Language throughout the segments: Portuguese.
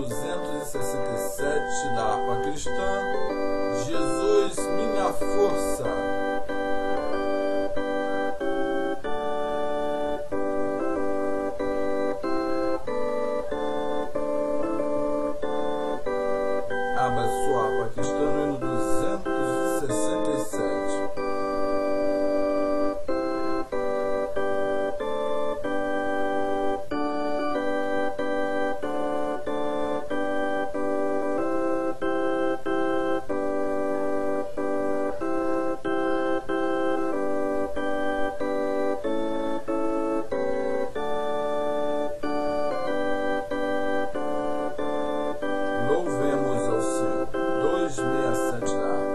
267 da harpa cristã, Jesus, minha força. Abra sua harpa cristã no hino 267. Louvemos ao Senhor. 267 da harpa.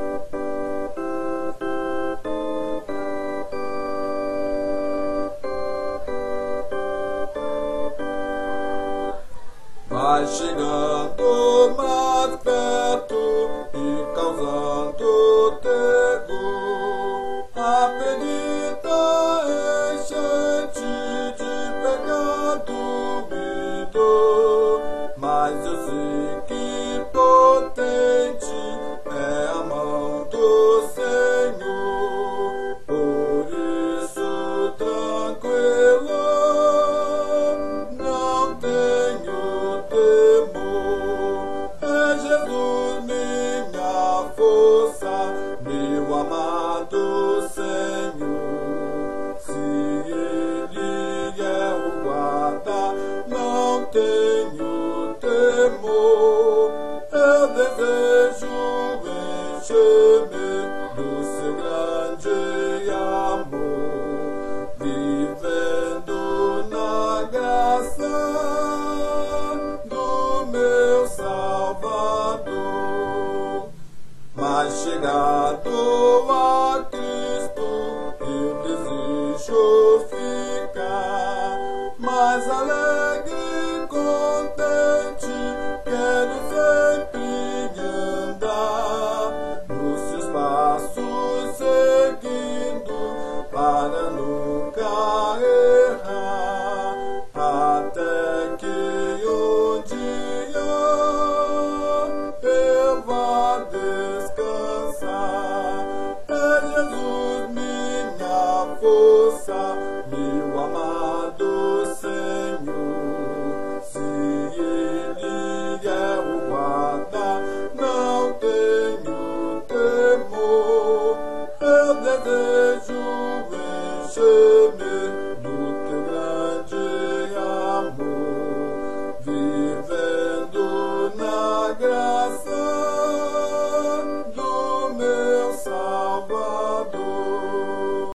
Vai chegando mais perto e causando terror, a bendita enchente de pecado me dou, mas eu sei que